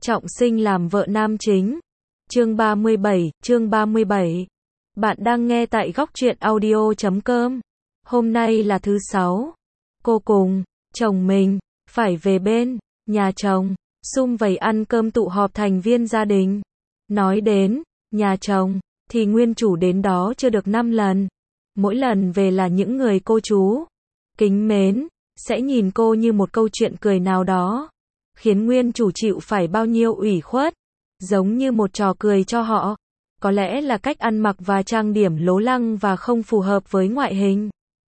trọng sinh làm vợ nam chính. Chương 37. Bạn đang nghe tại góc truyện audio.com. Hôm nay là thứ Sáu. Cô cùng chồng mình phải về bên nhà chồng, sum vầy ăn cơm tụ họp thành viên gia đình. Nói đến nhà chồng thì nguyên chủ đến đó chưa được 5 lần. Mỗi lần về là những người cô chú kính mến sẽ nhìn cô như một câu chuyện cười nào đó, khiến nguyên chủ chịu phải bao nhiêu ủy khuất, giống như một trò cười cho họ. Có lẽ là cách ăn mặc và trang điểm lố lăng và không phù hợp với ngoại hình.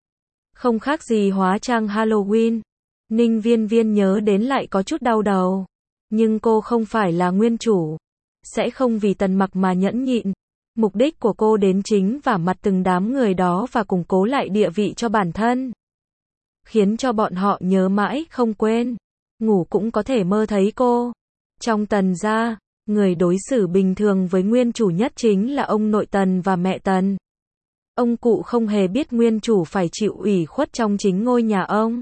Không khác gì hóa trang Halloween. Ninh Viên Viên nhớ đến lại có chút đau đầu. Nhưng cô không phải là nguyên chủ, sẽ không vì Tần Mặc mà nhẫn nhịn. Mục đích của cô đến chính vả mặt từng đám người đó và củng cố lại địa vị cho bản thân, khiến cho bọn họ nhớ mãi không quên. Ngủ cũng có thể mơ thấy cô. Trong Tần gia, người đối xử bình thường với nguyên chủ nhất chính là ông nội Tần và mẹ Tần. Ông cụ không hề biết nguyên chủ phải chịu ủy khuất trong chính ngôi nhà ông.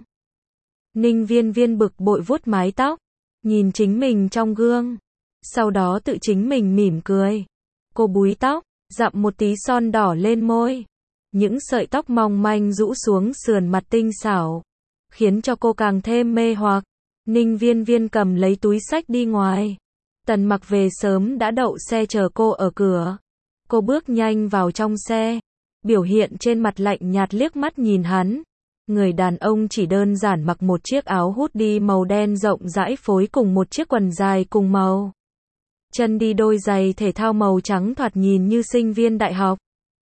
Ninh Viên Viên bực bội vuốt mái tóc, nhìn chính mình trong gương, sau đó tự chính mình mỉm cười. Cô búi tóc, dặm một tí son đỏ lên môi. Những sợi tóc mỏng manh rũ xuống sườn mặt tinh xảo, khiến cho cô càng thêm mê hoặc. Ninh Viên Viên cầm lấy túi xách đi ngoài. Tần Mặc về sớm đã đậu xe chờ cô ở cửa. Cô bước nhanh vào trong xe, biểu hiện trên mặt lạnh nhạt liếc mắt nhìn hắn. Người đàn ông chỉ đơn giản mặc một chiếc áo hoodie màu đen rộng rãi phối cùng một chiếc quần dài cùng màu. Chân đi đôi giày thể thao màu trắng thoạt nhìn như sinh viên đại học.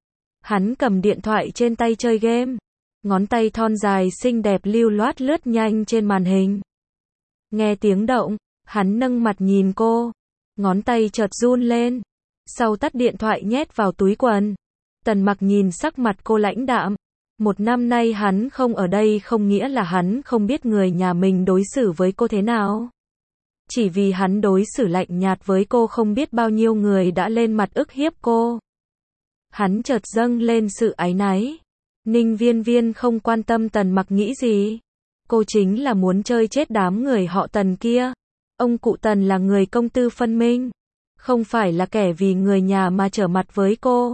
Hắn cầm điện thoại trên tay chơi game. Ngón tay thon dài xinh đẹp lưu loát lướt nhanh trên màn hình. Nghe tiếng động, hắn nâng mặt nhìn cô. Ngón tay chợt run lên. Sau tắt điện thoại nhét vào túi quần. Tần Mặc nhìn sắc mặt cô lãnh đạm. 1 năm nay hắn không ở đây không nghĩa là hắn không biết người nhà mình đối xử với cô thế nào. Chỉ vì hắn đối xử lạnh nhạt với cô không biết bao nhiêu người đã lên mặt ức hiếp cô. Hắn chợt dâng lên sự áy náy. Ninh Viên Viên không quan tâm Tần Mặc nghĩ gì. Cô chính là muốn chơi chết đám người họ Tần kia. Ông cụ Tần là người công tư phân minh, không phải là kẻ vì người nhà mà trở mặt với cô.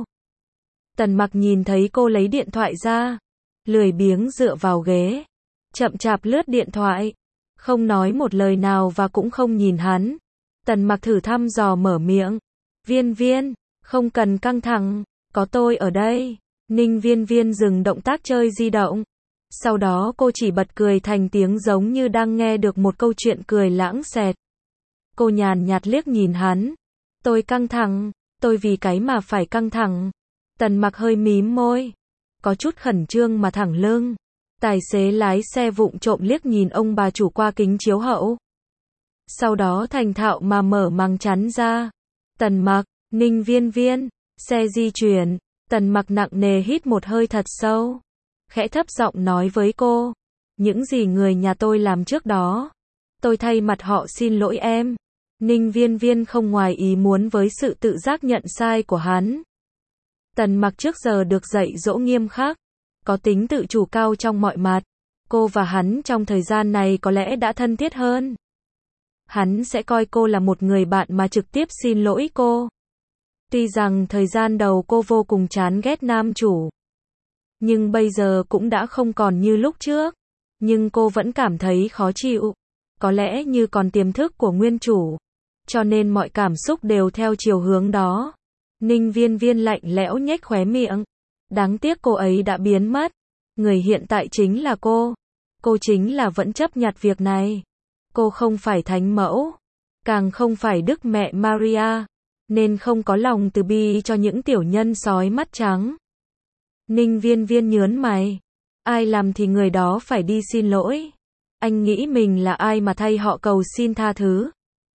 Tần Mặc nhìn thấy cô lấy điện thoại ra, lười biếng dựa vào ghế, chậm chạp lướt điện thoại, không nói một lời nào và cũng không nhìn hắn. Tần Mặc thử thăm dò mở miệng. Viên Viên, không cần căng thẳng, có tôi ở đây. Ninh Viên Viên dừng động tác chơi di động. Sau đó cô chỉ bật cười thành tiếng giống như đang nghe được một câu chuyện cười lãng xẹt. Cô nhàn nhạt liếc nhìn hắn. Tôi căng thẳng, tôi vì cái mà phải căng thẳng. Tần Mặc hơi mím môi, có chút khẩn trương mà thẳng lưng. Tài xế lái xe vụng trộm liếc nhìn ông bà chủ qua kính chiếu hậu. Sau đó thành thạo mà mở màng chắn ra. Tần Mặc, Ninh Viên Viên, xe di chuyển. Tần Mặc nặng nề hít một hơi thật sâu, khẽ thấp giọng nói với cô. Những gì người nhà tôi làm trước đó, tôi thay mặt họ xin lỗi em. Ninh Viên Viên không ngoài ý muốn với sự tự giác nhận sai của hắn. Tần Mặc trước giờ được dạy dỗ nghiêm khắc, có tính tự chủ cao trong mọi mặt. Cô và hắn trong thời gian này có lẽ đã thân thiết hơn. Hắn sẽ coi cô là một người bạn mà trực tiếp xin lỗi cô. Tuy rằng thời gian đầu cô vô cùng chán ghét nam chủ, nhưng bây giờ cũng đã không còn như lúc trước. Nhưng cô vẫn cảm thấy khó chịu, có lẽ như còn tiềm thức của nguyên chủ, cho nên mọi cảm xúc đều theo chiều hướng đó. Ninh Viên Viên lạnh lẽo nhếch khóe miệng. Đáng tiếc cô ấy đã biến mất. Người hiện tại chính là cô. Cô chính là vẫn chấp nhặt việc này. Cô không phải thánh mẫu, càng không phải Đức Mẹ Maria, nên không có lòng từ bi cho những tiểu nhân sói mắt trắng. Ninh Viên Viên nhớn mày. Ai làm thì người đó phải đi xin lỗi. Anh nghĩ mình là ai mà thay họ cầu xin tha thứ?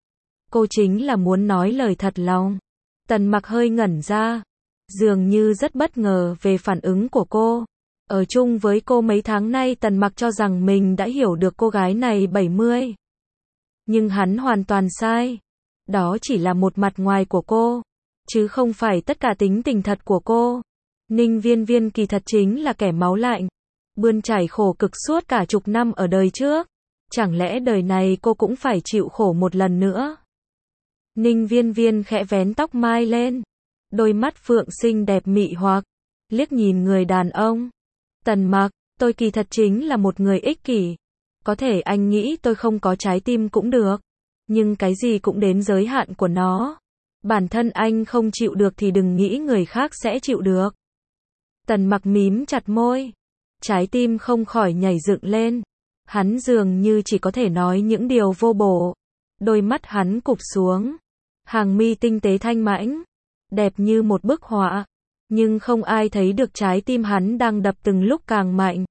Cô chính là muốn nói lời thật lòng. Tần Mặc hơi ngẩn ra, dường như rất bất ngờ về phản ứng của cô. Ở chung với cô mấy tháng nay Tần Mặc cho rằng mình đã hiểu được cô gái này 70. Nhưng hắn hoàn toàn sai. Đó chỉ là một mặt ngoài của cô, chứ không phải tất cả tính tình thật của cô. Ninh Viên Viên kỳ thật chính là kẻ máu lạnh, bươn trải khổ cực suốt cả chục năm ở đời trước. Chẳng lẽ đời này cô cũng phải chịu khổ một lần nữa? Ninh Viên Viên khẽ vén tóc mai lên. Đôi mắt phượng xinh đẹp mị hoặc, liếc nhìn người đàn ông. Tần Mặc, tôi kỳ thật chính là một người ích kỷ. Có thể anh nghĩ tôi không có trái tim cũng được. Nhưng cái gì cũng đến giới hạn của nó. Bản thân anh không chịu được thì đừng nghĩ người khác sẽ chịu được. Tần Mặc mím chặt môi. Trái tim không khỏi nhảy dựng lên. Hắn dường như chỉ có thể nói những điều vô bổ. Đôi mắt hắn cụp xuống. Hàng mi tinh tế thanh mãnh. Đẹp như một bức họa. Nhưng không ai thấy được trái tim hắn đang đập từng lúc càng mạnh.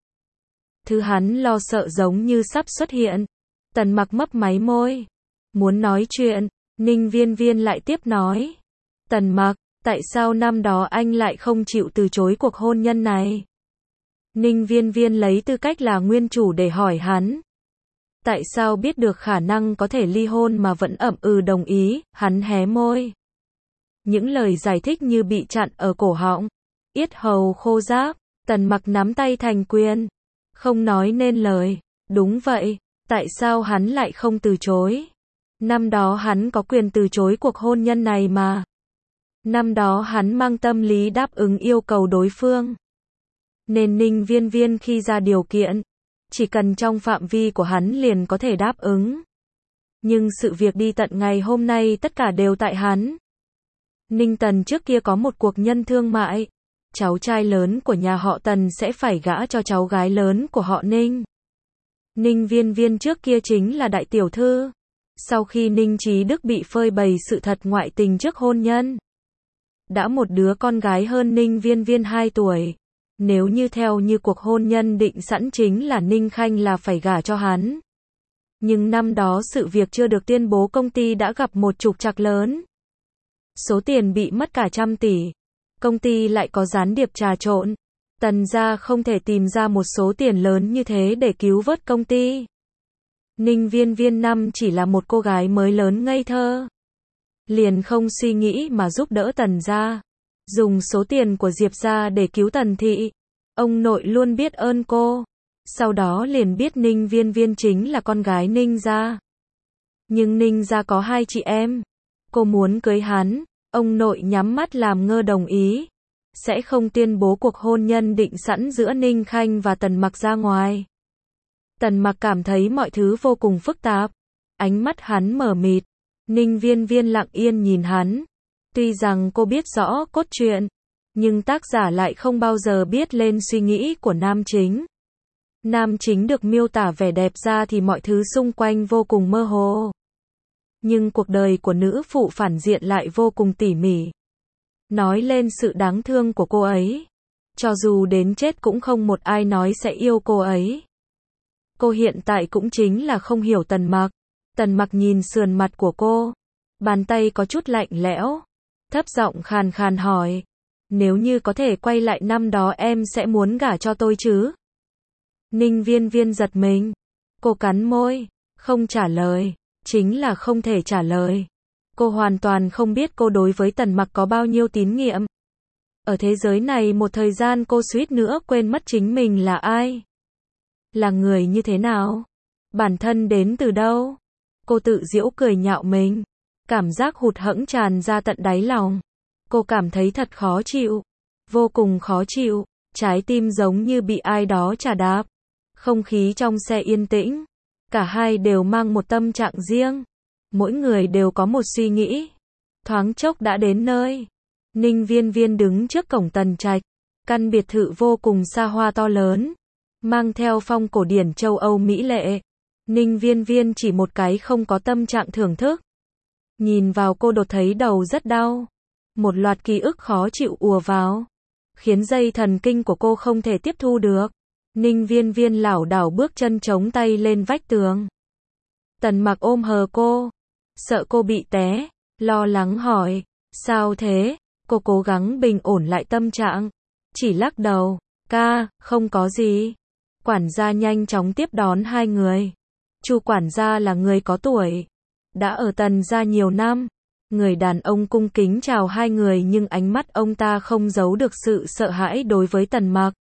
Thứ hắn lo sợ giống như sắp xuất hiện. Tần Mặc mấp máy môi. Muốn nói chuyện, Ninh Viên Viên lại tiếp nói. Tần Mặc, tại sao năm đó anh lại không chịu từ chối cuộc hôn nhân này? Ninh Viên Viên lấy tư cách là nguyên chủ để hỏi hắn. Tại sao biết được khả năng có thể ly hôn mà vẫn ậm ừ đồng ý, hắn hé môi. Những lời giải thích như bị chặn ở cổ họng. Yết hầu khô ráp, Tần Mặc nắm tay thành quyền. Không nói nên lời. Đúng vậy, tại sao hắn lại không từ chối? Năm đó hắn có quyền từ chối cuộc hôn nhân này mà. Năm đó hắn mang tâm lý đáp ứng yêu cầu đối phương. Nên Ninh Viên Viên khi ra điều kiện, chỉ cần trong phạm vi của hắn liền có thể đáp ứng. Nhưng sự việc đi tận ngày hôm nay tất cả đều tại hắn. Ninh Tần trước kia có một cuộc nhân thương mại. Cháu trai lớn của nhà họ Tần sẽ phải gả cho cháu gái lớn của họ Ninh. Ninh Viên Viên trước kia chính là đại tiểu thư. Sau khi Ninh Chí Đức bị phơi bày sự thật ngoại tình trước hôn nhân, đã một đứa con gái hơn Ninh Viên Viên 2 tuổi. Nếu như theo như cuộc hôn nhân định sẵn chính là Ninh Khanh là phải gả cho hắn. Nhưng năm đó sự việc chưa được tuyên bố, công ty đã gặp một trục trặc lớn. Số tiền bị mất cả 100 tỷ. Công ty lại có gián điệp trà trộn. Tần gia không thể tìm ra một số tiền lớn như thế để cứu vớt công ty. Ninh Viên Viên năm chỉ là một cô gái mới lớn ngây thơ. Liền không suy nghĩ mà giúp đỡ Tần gia. Dùng số tiền của Diệp gia để cứu Tần thị. Ông nội luôn biết ơn cô. Sau đó liền biết Ninh Viên Viên chính là con gái Ninh gia. Nhưng Ninh gia có 2 chị em. Cô muốn cưới hắn. Ông nội nhắm mắt làm ngơ đồng ý. Sẽ không tuyên bố cuộc hôn nhân định sẵn giữa Ninh Khanh và Tần Mặc ra ngoài. Tần Mặc cảm thấy mọi thứ vô cùng phức tạp. Ánh mắt hắn mờ mịt. Ninh Viên Viên lặng yên nhìn hắn. Tuy rằng cô biết rõ cốt truyện, nhưng tác giả lại không bao giờ biết lên suy nghĩ của nam chính. Nam chính được miêu tả vẻ đẹp ra thì mọi thứ xung quanh vô cùng mơ hồ. Nhưng cuộc đời của nữ phụ phản diện lại vô cùng tỉ mỉ. Nói lên sự đáng thương của cô ấy. Cho dù đến chết cũng không một ai nói sẽ yêu cô ấy. Cô hiện tại cũng chính là không hiểu Tần Mặc. Tần Mặc nhìn sườn mặt của cô. Bàn tay có chút lạnh lẽo. Thấp giọng khàn khàn hỏi. Nếu như có thể quay lại năm đó em sẽ muốn gả cho tôi chứ? Ninh Viên Viên giật mình. Cô cắn môi. Không trả lời. Chính là không thể trả lời. Cô hoàn toàn không biết cô đối với Tần Mặc có bao nhiêu tín nhiệm. Ở thế giới này một thời gian cô suýt nữa quên mất chính mình là ai. Là người như thế nào? Bản thân đến từ đâu? Cô tự giễu cười nhạo mình. Cảm giác hụt hẫng tràn ra tận đáy lòng. Cô cảm thấy thật khó chịu. Vô cùng khó chịu. Trái tim giống như bị ai đó chà đạp. Không khí trong xe yên tĩnh. Cả hai đều mang một tâm trạng riêng. Mỗi người đều có một suy nghĩ. Thoáng chốc đã đến nơi. Ninh Viên Viên đứng trước cổng Tần Trạch. Căn biệt thự vô cùng xa hoa to lớn. Mang theo phong cổ điển châu Âu mỹ lệ. Ninh Viên Viên chỉ một cái không có tâm trạng thưởng thức. Nhìn vào cô đột thấy đầu rất đau. Một loạt ký ức khó chịu ùa vào. Khiến dây thần kinh của cô không thể tiếp thu được. Ninh Viên Viên lảo đảo bước chân chống tay lên vách tường. Tần Mặc ôm hờ cô. Sợ cô bị té. Lo lắng hỏi. Sao thế? Cô cố gắng bình ổn lại tâm trạng. Chỉ lắc đầu. Ca, không có gì. Quản gia nhanh chóng tiếp đón hai người. Chu quản gia là người có tuổi. Đã ở Tần gia nhiều năm. Người đàn ông cung kính chào hai người nhưng ánh mắt ông ta không giấu được sự sợ hãi đối với Tần Mặc.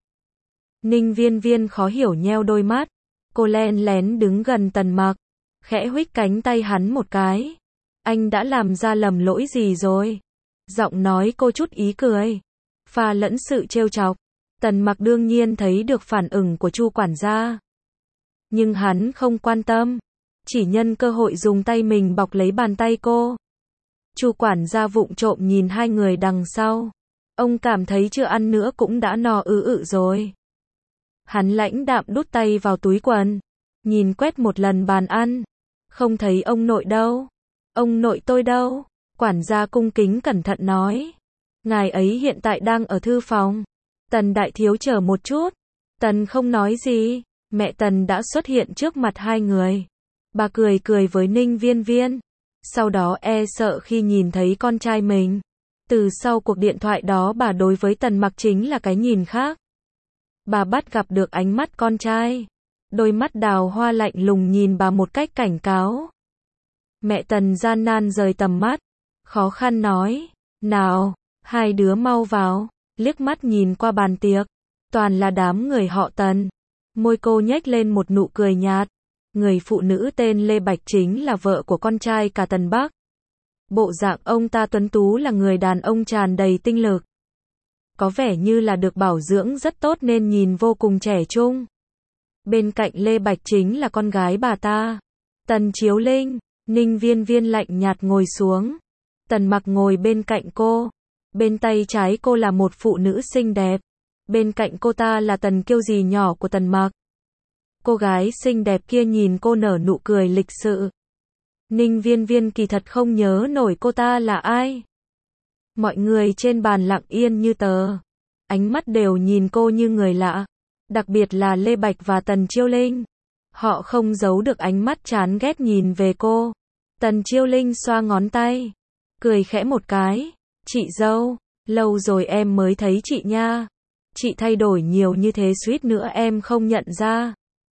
Ninh Viên Viên khó hiểu nheo đôi mắt. Cô len lén đứng gần Tần Mặc. Khẽ huých cánh tay hắn một cái. Anh đã làm ra lầm lỗi gì rồi? Giọng nói cô chút ý cười, pha lẫn sự trêu chọc. Tần Mặc đương nhiên thấy được phản ứng của Chu quản gia. Nhưng hắn không quan tâm, chỉ nhân cơ hội dùng tay mình bọc lấy bàn tay cô. Chu quản gia vụng trộm nhìn hai người đằng sau. Ông cảm thấy chưa ăn nữa cũng đã no rồi. Hắn lãnh đạm đút tay vào túi quần, nhìn quét một lần bàn ăn. Không thấy ông nội đâu. Ông nội tôi đâu? Quản gia cung kính cẩn thận nói. Ngài ấy hiện tại đang ở thư phòng. Tần đại thiếu chờ một chút. Tần không nói gì. Mẹ Tần đã xuất hiện trước mặt hai người. Bà cười cười với Ninh Viên Viên. Sau đó e sợ khi nhìn thấy con trai mình. Từ sau cuộc điện thoại đó bà đối với Tần Mặc chính là cái nhìn khác. Bà bắt gặp được ánh mắt con trai. Đôi mắt đào hoa lạnh lùng nhìn bà một cách cảnh cáo. Mẹ Tần gian nan rời tầm mắt. Khó khăn nói. Nào, hai đứa mau vào. Liếc mắt nhìn qua bàn tiệc. Toàn là đám người họ Tần. Môi cô nhếch lên một nụ cười nhạt. Người phụ nữ tên Lê Bạch chính là vợ của con trai cả Tần Bắc. Bộ dạng ông ta tuấn tú là người đàn ông tràn đầy tinh lực. Có vẻ như là được bảo dưỡng rất tốt nên nhìn vô cùng trẻ trung. Bên cạnh Lê Bạch chính là con gái bà ta. Tần Chiếu Linh. Ninh Viên Viên lạnh nhạt ngồi xuống. Tần Mặc ngồi bên cạnh cô. Bên tay trái cô là một phụ nữ xinh đẹp. Bên cạnh cô ta là Tần Kiêu dì nhỏ của Tần Mặc. Cô gái xinh đẹp kia nhìn cô nở nụ cười lịch sự. Ninh Viên Viên kỳ thật không nhớ nổi cô ta là ai. Mọi người trên bàn lặng yên như tờ. Ánh mắt đều nhìn cô như người lạ. Đặc biệt là Lê Bạch và Tần Chiêu Linh. Họ không giấu được ánh mắt chán ghét nhìn về cô. Tần Chiêu Linh xoa ngón tay. Cười khẽ một cái. Chị dâu, lâu rồi em mới thấy chị nha. Chị thay đổi nhiều như thế suýt nữa em không nhận ra.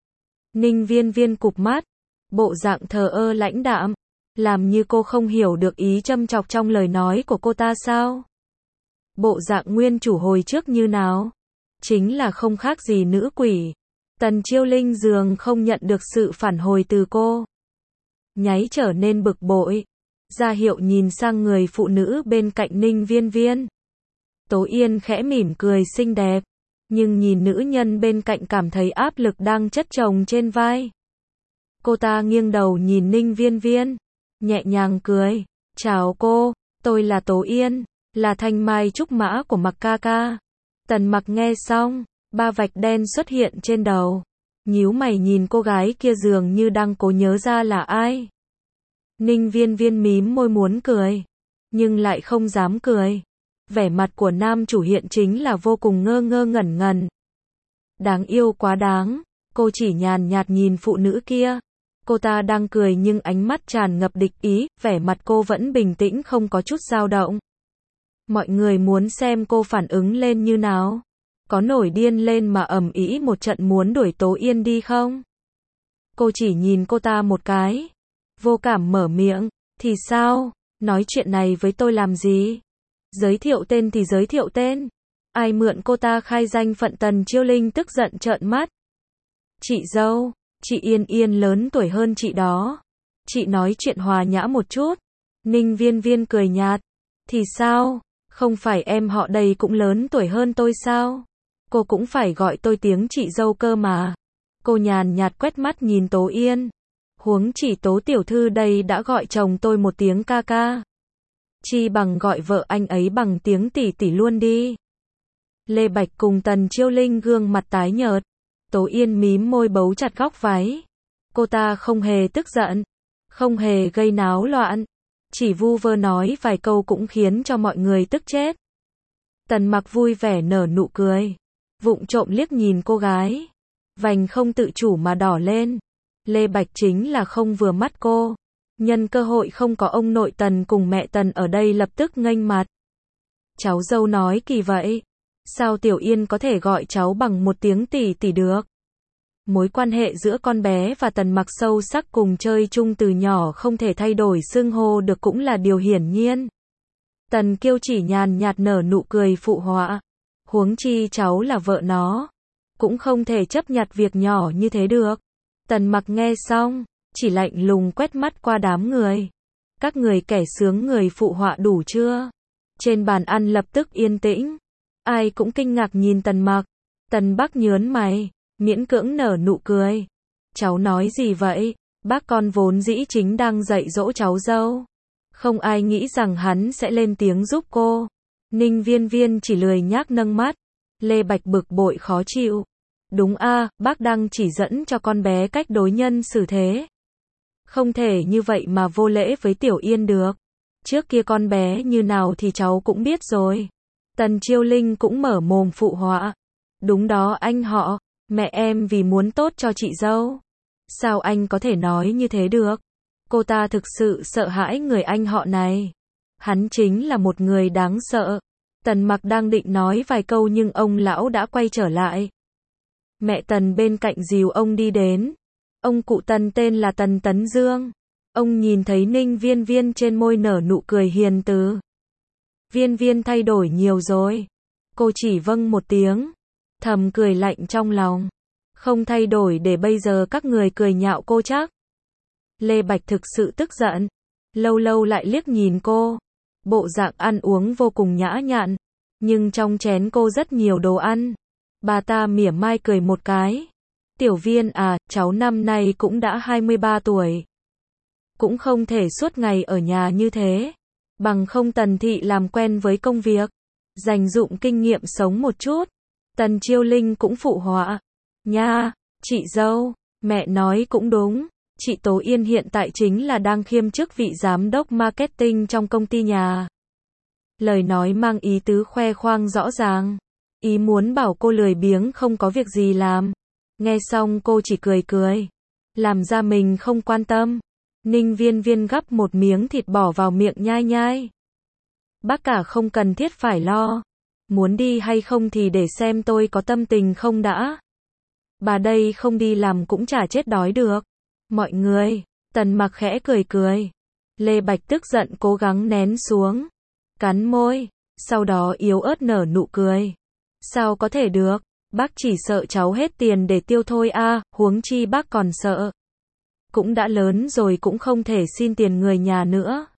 Ninh Viên Viên cụp mắt. Bộ dạng thờ ơ lãnh đạm. Làm như cô không hiểu được ý châm chọc trong lời nói của cô ta sao? Bộ dạng nguyên chủ hồi trước như nào? Chính là không khác gì nữ quỷ. Tần Chiêu Linh dường không nhận được sự phản hồi từ cô. Nháy trở nên bực bội. Ra hiệu nhìn sang người phụ nữ bên cạnh Ninh Viên Viên. Tố Yên khẽ mỉm cười xinh đẹp. Nhưng nhìn nữ nhân bên cạnh cảm thấy áp lực đang chất chồng trên vai. Cô ta nghiêng đầu nhìn Ninh Viên Viên. Nhẹ nhàng cười. Chào cô, tôi là Tố Yên. Là thanh mai trúc mã của Mặc ca ca. Tần Mặc nghe xong. Ba vạch đen xuất hiện trên đầu. Nhíu mày nhìn cô gái kia dường như đang cố nhớ ra là ai. Ninh Viên Viên mím môi muốn cười. Nhưng lại không dám cười. Vẻ mặt của nam chủ hiện chính là vô cùng ngơ ngơ ngẩn ngẩn. Đáng yêu quá đáng. Cô chỉ nhàn nhạt nhìn phụ nữ kia. Cô ta đang cười nhưng ánh mắt tràn ngập địch ý. Vẻ mặt cô vẫn bình tĩnh không có chút dao động. Mọi người muốn xem cô phản ứng lên như nào. Có nổi điên lên mà ầm ĩ một trận muốn đuổi Tố Yên đi không? Cô chỉ nhìn cô ta một cái. Vô cảm mở miệng. Thì sao? Nói chuyện này với tôi làm gì? Giới thiệu tên thì giới thiệu tên. Ai mượn cô ta khai danh phận? Tần Chiêu Linh tức giận trợn mắt. Chị dâu, chị Yên Yên lớn tuổi hơn chị đó. Chị nói chuyện hòa nhã một chút. Ninh Viên Viên cười nhạt. Thì sao? Không phải em họ đây cũng lớn tuổi hơn tôi sao? Cô cũng phải gọi tôi tiếng chị dâu cơ mà. Cô nhàn nhạt quét mắt nhìn Tố Yên. Huống chỉ Tố tiểu thư đây đã gọi chồng tôi một tiếng ca ca. Chi bằng gọi vợ anh ấy bằng tiếng tỷ tỷ luôn đi. Lê Bạch cùng Tần Chiêu Linh gương mặt tái nhợt. Tố Yên mím môi bấu chặt góc váy. Cô ta không hề tức giận. Không hề gây náo loạn. Chỉ vu vơ nói vài câu cũng khiến cho mọi người tức chết. Tần Mặc vui vẻ nở nụ cười. Vụng trộm liếc nhìn cô gái. Vành không tự chủ mà đỏ lên. Lê Bạch chính là không vừa mắt cô. Nhân cơ hội không có ông nội Tần cùng mẹ Tần ở đây lập tức nghênh mặt. Cháu dâu nói kỳ vậy. Sao Tiểu Yên có thể gọi cháu bằng một tiếng tỷ tỷ được? Mối quan hệ giữa con bé và Tần Mặc sâu sắc cùng chơi chung từ nhỏ không thể thay đổi xưng hô được cũng là điều hiển nhiên. Tần Kiêu chỉ nhàn nhạt nở nụ cười phụ họa. Huống chi cháu là vợ nó. Cũng không thể chấp nhặt việc nhỏ như thế được. Tần Mặc nghe xong, chỉ lạnh lùng quét mắt qua đám người. Các người kẻ sướng người phụ họa đủ chưa? Trên bàn ăn lập tức yên tĩnh. Ai cũng kinh ngạc nhìn Tần Mặc. Tần Bắc nhớn mày, miễn cưỡng nở nụ cười. Cháu nói gì vậy? Bác con vốn dĩ chính đang dạy dỗ cháu dâu. Không ai nghĩ rằng hắn sẽ lên tiếng giúp cô. Ninh Viên Viên chỉ lười nhác nâng mắt. Lê Bạch bực bội khó chịu. Đúng a, bác đang chỉ dẫn cho con bé cách đối nhân xử thế. Không thể như vậy mà vô lễ với Tiểu Yên được. Trước kia con bé như nào thì cháu cũng biết rồi. Tần Chiêu Linh cũng mở mồm phụ họa. Đúng đó anh họ, mẹ em vì muốn tốt cho chị dâu. Sao anh có thể nói như thế được? Cô ta thực sự sợ hãi người anh họ này. Hắn chính là một người đáng sợ. Tần Mặc đang định nói vài câu nhưng ông lão đã quay trở lại. Mẹ Tần bên cạnh dìu ông đi đến. Ông cụ Tần tên là Tần Tấn Dương. Ông nhìn thấy Ninh Viên Viên trên môi nở nụ cười hiền từ. Viên Viên thay đổi nhiều rồi. Cô chỉ vâng một tiếng. Thầm cười lạnh trong lòng. Không thay đổi để bây giờ các người cười nhạo cô chắc. Lê Bạch thực sự tức giận. Lâu lâu lại liếc nhìn cô. Bộ dạng ăn uống vô cùng nhã nhặn. Nhưng trong chén cô rất nhiều đồ ăn. Bà ta mỉa mai cười một cái. Tiểu Viên à, cháu năm nay cũng đã 23 tuổi. Cũng không thể suốt ngày ở nhà như thế. Bằng không Tần Thị làm quen với công việc. Dành dụm kinh nghiệm sống một chút. Tần Chiêu Linh cũng phụ họa. Nha, chị dâu, mẹ nói cũng đúng. Chị Tố Yên hiện tại chính là đang kiêm chức vị giám đốc marketing trong công ty nhà. Lời nói mang ý tứ khoe khoang rõ ràng. Ý muốn bảo cô lười biếng không có việc gì làm. Nghe xong cô chỉ cười cười. Làm ra mình không quan tâm. Ninh Viên Viên gắp một miếng thịt bỏ vào miệng nhai nhai. Bác cả không cần thiết phải lo. Muốn đi hay không thì để xem tôi có tâm tình không đã. Bà đây không đi làm cũng chả chết đói được. Mọi người, Tần Mặc khẽ cười cười. Lê Bạch tức giận cố gắng nén xuống. Cắn môi, sau đó yếu ớt nở nụ cười. Sao có thể được, bác chỉ sợ cháu hết tiền để tiêu thôi a, huống chi bác còn sợ. Cũng đã lớn rồi cũng không thể xin tiền người nhà nữa.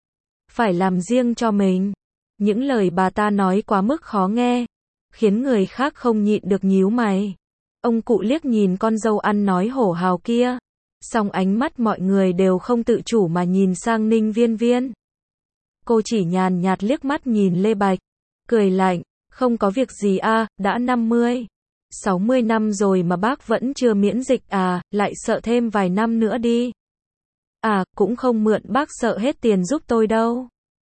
Phải làm riêng cho mình. Những lời bà ta nói quá mức khó nghe. Khiến người khác không nhịn được nhíu mày. Ông cụ liếc nhìn con dâu ăn nói hổ hào kia. Song ánh mắt mọi người đều không tự chủ mà nhìn sang Ninh Viên Viên. Cô chỉ nhàn nhạt liếc mắt nhìn Lê Bạch. Cười lạnh, không có việc gì a, đã 50, 60 năm rồi mà bác vẫn chưa miễn dịch à, lại sợ thêm vài năm nữa đi. À, cũng không mượn bác sợ hết tiền giúp tôi đâu.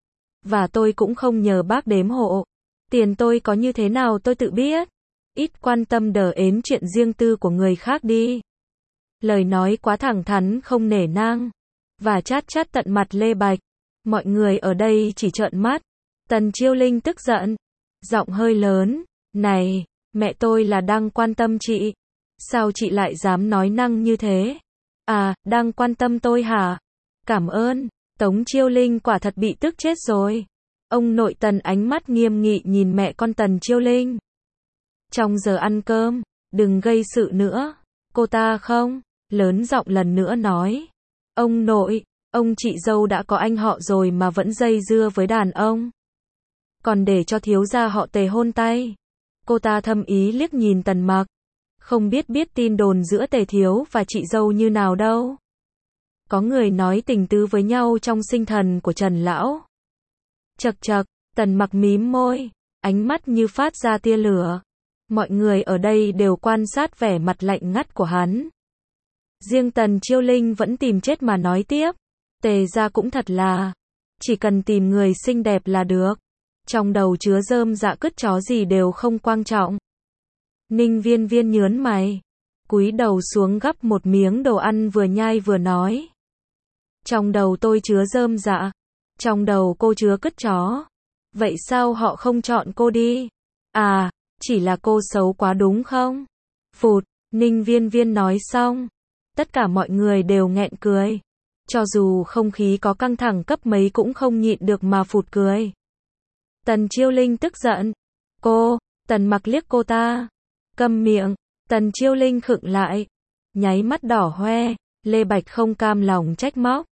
Và tôi cũng không nhờ bác đếm hộ. Tiền tôi có như thế nào tôi tự biết. Ít quan tâm đờ ến chuyện riêng tư của người khác đi. Lời nói quá thẳng thắn không nể nang. Và chát chát tận mặt Lê Bạch. Mọi người ở đây chỉ trợn mắt. Tần Chiêu Linh tức giận. Giọng hơi lớn. Này, mẹ tôi là đang quan tâm chị. Sao chị lại dám nói năng như thế? À, đang quan tâm tôi hả? Cảm ơn. Tống Chiêu Linh quả thật bị tức chết rồi. Ông nội Tần ánh mắt nghiêm nghị nhìn mẹ con Tần Chiêu Linh. Trong giờ ăn cơm, đừng gây sự nữa. Cô ta không, lớn giọng lần nữa nói. Ông nội, ông chị dâu đã có anh họ rồi mà vẫn dây dưa với đàn ông. Còn để cho thiếu gia họ Tề hôn tay. Cô ta thâm ý liếc nhìn Tần Mặc. Không biết tin đồn giữa Tề thiếu và chị dâu như nào đâu. Có người nói tình tứ với nhau trong sinh thần của Trần lão. Chậc chậc, Tần Mặc mím môi, ánh mắt như phát ra tia lửa. Mọi người ở đây đều quan sát vẻ mặt lạnh ngắt của hắn. Riêng Tần Chiêu Linh vẫn tìm chết mà nói tiếp. Tề gia cũng thật là, chỉ cần tìm người xinh đẹp là được. Trong đầu chứa rơm dạ cứt chó gì đều không quan trọng. Ninh Viên Viên nhớn mày, cúi đầu xuống gắp một miếng đồ ăn vừa nhai vừa nói. Trong đầu tôi chứa rơm dạ, trong đầu cô chứa cứt chó. Vậy sao họ không chọn cô đi? À, chỉ là cô xấu quá đúng không? Phụt, Ninh Viên Viên nói xong. Tất cả mọi người đều nghẹn cười. Cho dù không khí có căng thẳng cấp mấy cũng không nhịn được mà phụt cười. Tần Chiêu Linh tức giận. Cô, Tần Mặc liếc cô ta. Câm miệng, Tần Chiêu Linh khựng lại. Nháy mắt đỏ hoe, Lê Bạch không cam lòng trách móc.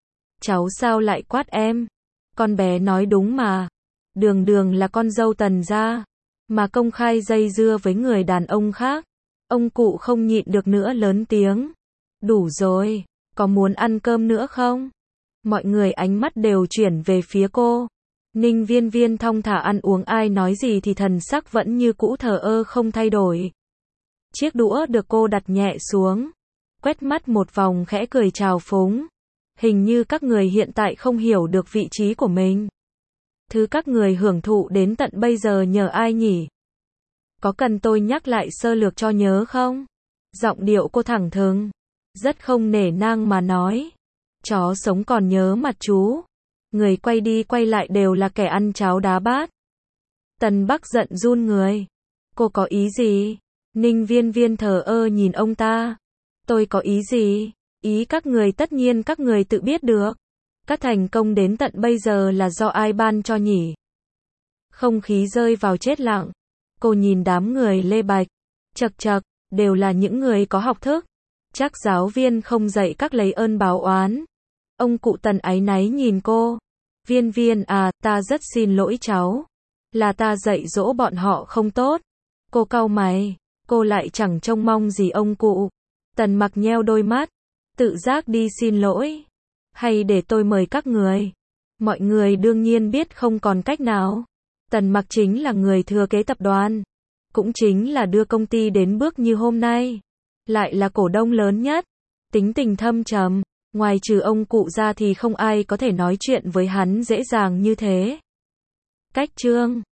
Cháu sao lại quát em? Con bé nói đúng mà. Đường Đường là con dâu Tần gia, mà công khai dây dưa với người đàn ông khác. Ông cụ không nhịn được nữa lớn tiếng. Đủ rồi, có muốn ăn cơm nữa không? Mọi người ánh mắt đều chuyển về phía cô. Ninh Viên Viên thong thả ăn uống, ai nói gì thì thần sắc vẫn như cũ, thờ ơ không thay đổi. Chiếc đũa được cô đặt nhẹ xuống, quét mắt một vòng khẽ cười trào phúng. Hình như các người hiện tại không hiểu được vị trí của mình. Thứ các người hưởng thụ đến tận bây giờ nhờ ai nhỉ? Có cần tôi nhắc lại sơ lược cho nhớ không? Giọng điệu cô thẳng thừng, rất không nể nang mà nói. Chó sống còn nhớ mặt chú. Người quay đi quay lại đều là kẻ ăn cháo đá bát. Tần Bắc giận run người. Cô có ý gì? Ninh Viên Viên thờ ơ nhìn ông ta. Tôi có ý gì? Ý các người tất nhiên các người tự biết được. Các thành công đến tận bây giờ là do ai ban cho nhỉ? Không khí rơi vào chết lặng. Cô nhìn đám người Lê Bạch. Chậc chậc, đều là những người có học thức. Chắc giáo viên không dạy các lấy ơn báo oán. Ông cụ Tần áy náy nhìn cô. Viên Viên à, ta rất xin lỗi cháu. Là ta dạy dỗ bọn họ không tốt. Cô cau mày. Cô lại chẳng trông mong gì ông cụ. Tần Mặc nheo đôi mắt. Tự giác đi xin lỗi. Hay để tôi mời các người? Mọi người đương nhiên biết không còn cách nào. Tần Mặc chính là người thừa kế tập đoàn. Cũng chính là đưa công ty đến bước như hôm nay. Lại là cổ đông lớn nhất. Tính tình thâm trầm. Ngoài trừ ông cụ ra thì không ai có thể nói chuyện với hắn dễ dàng như thế. Cách chương